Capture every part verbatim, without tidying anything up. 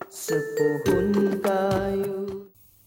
sepuhun kayu.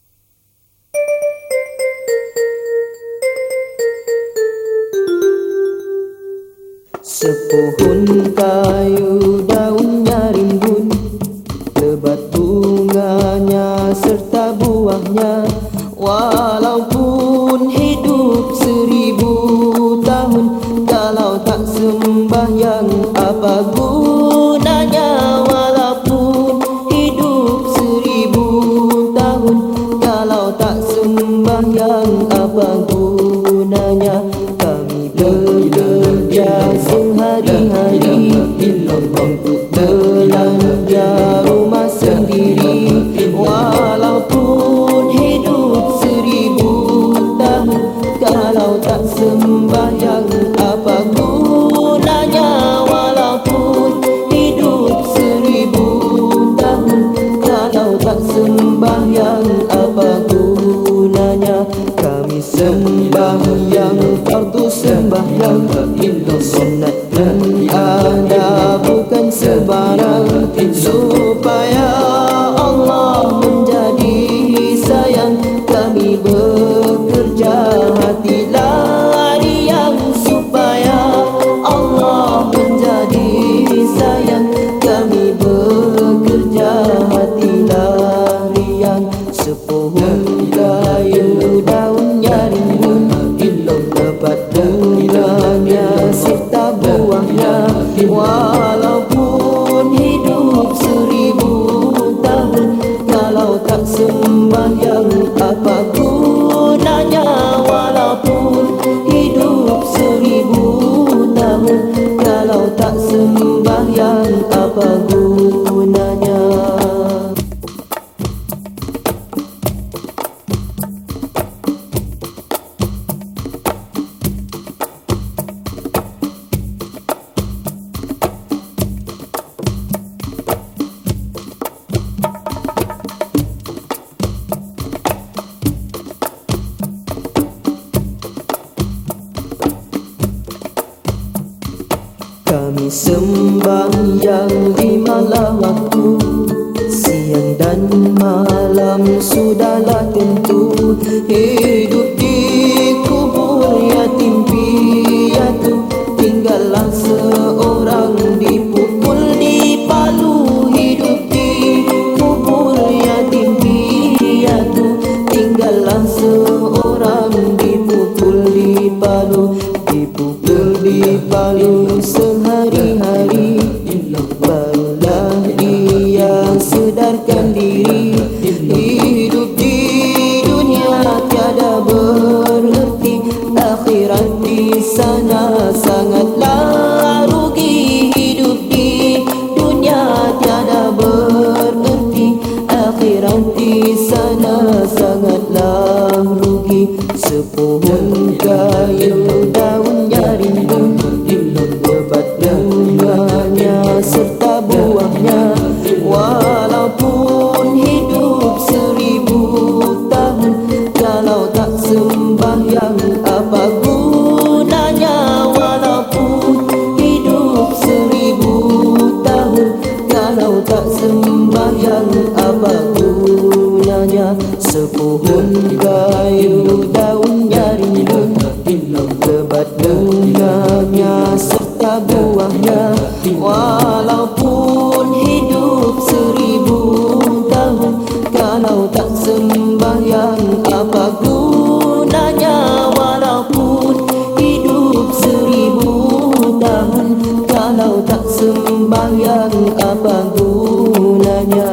Sepuhun kayu daunnya rimbun, lebat bunganya serta buahnya. Walaupun hidup seribu tahun, kalau tak sembahyang apa gunanya? Walaupun hidup seribu tahun, kalau tak sembahyang apa gunanya? Kami bekerja sehari-hari untuk belanja rumah sendiri. Walaupun hidup seribu tahun, kalau tak sembahyang apa gunanya? Walaupun hidup seribu tahun, kalau tak sembahyang apa gunanya? Kami sembahyang fardu sembahyang, sunat dan ada bukan sembarang, supaya Allah menjadi sayang. Kami bekerja hati lariang, supaya Allah menjadi sayang. Kami bekerja hati lariang. Sepuhun kayu daunnya rimbun, lebat bunganya serta buahnya. Walaupun hidup seribu tahun, kalau tak sembahyang apa gunanya? Walaupun hidup seribu tahun, kalau tak sembahyang apa gunanya? Kami sembahyang limalah waktu, siang dan malam sudahlah tentu. Hidup di kubur yatim piatu, tinggallah seorang dipukul di palu. Hidup di kubur yatim piatu, tinggallah seorang dipukul di palu. Dipukul di palu sehari-hari, barulah dia sedarkan diri. Hidup di dunia tiada bererti, akhirat di sana sangatlah rugi. Hidup di dunia tiada bererti, akhirat di sana sangatlah rugi. Sepuhun kayu daunnya rimbun, lebat bunganya serta buahnya. Walaupun hidup seribu tahun, kalau tak sembahyang apa gunanya? Walaupun hidup seribu tahun, kalau tak sembahyang apa gunanya? Sepuhun kayu daunnya rimbun, lebat bunganya serta buahnya. Walaupun hidup seribu tahun, kalau tak sembahyang apa gunanya? Walaupun hidup seribu tahun, kalau tak sembahyang apa gunanya?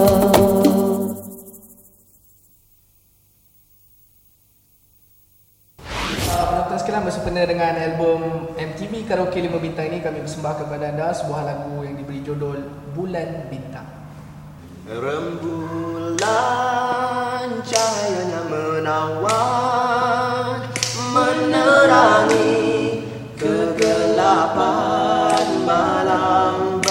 Sekarang bersempena dengan album M T V Karaoke lima Bintang ini, kami persembahkan kepada anda sebuah lagu yang diberi judul Bulan Bintang. Rembulan cahayanya menawan, menerangi kegelapan malam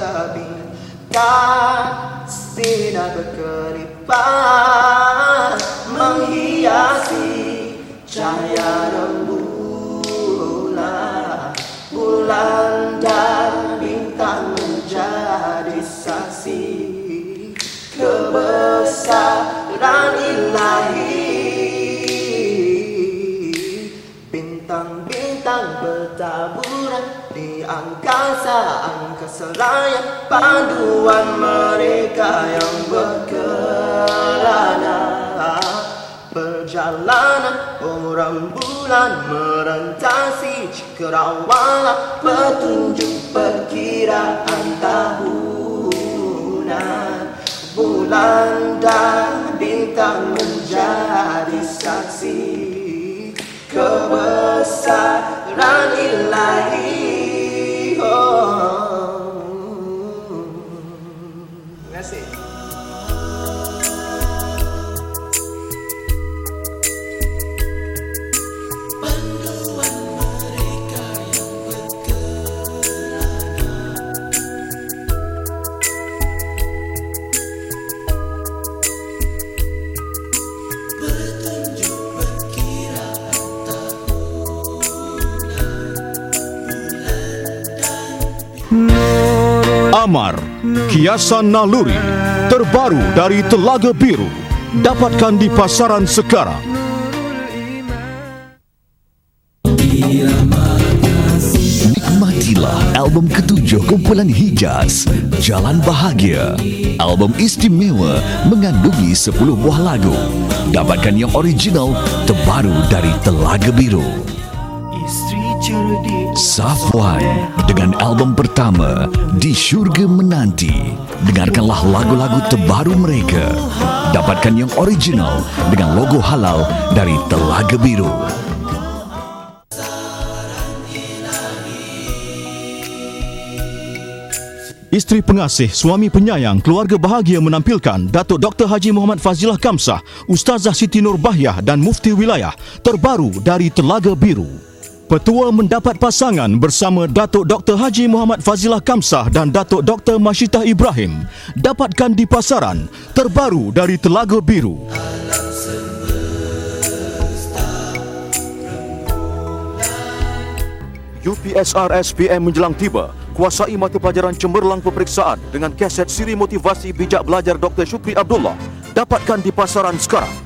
berbintang. Sinar berkelipan menghiasi cahaya rembulan. Bulan dan bintang menjadi saksi ke bintang-bintang bertaburan di angkasa, angkasa raya, panduan mereka yang berkelana. Perjalanan orang bulan merentasi cakrawala, petunjuk perkiraan tahunan. Bulan dan bintang menjadi saksi kebesaran ilahi. Oh. Terima kasih. Amar, kiasan naluri terbaru dari Telaga Biru. Dapatkan di pasaran sekarang. Nikmatilah album ketujuh kumpulan Hijaz, Jalan Bahagia. Album istimewa mengandungi sepuluh buah lagu. Dapatkan yang original terbaru dari Telaga Biru. Safwan dengan album pertama Di Syurga Menanti. Dengarkanlah lagu-lagu terbaru mereka. Dapatkan yang original dengan logo halal dari Telaga Biru. Isteri pengasih, suami penyayang, keluarga bahagia menampilkan Datuk Doktor Haji Muhammad Fazilah Kamsah, Ustazah Siti Nurbahyah dan Mufti Wilayah terbaru dari Telaga Biru. Petua mendapat pasangan bersama Datuk Doktor Haji Muhammad Fazilah Kamsah dan Datuk Doktor Masyitah Ibrahim. Dapatkan di pasaran terbaru dari Telaga Biru. U P S R S P M menjelang tiba. Kuasai mata pelajaran cemerlang peperiksaan dengan kaset siri motivasi bijak belajar Doktor Syukri Abdullah. Dapatkan di pasaran sekarang.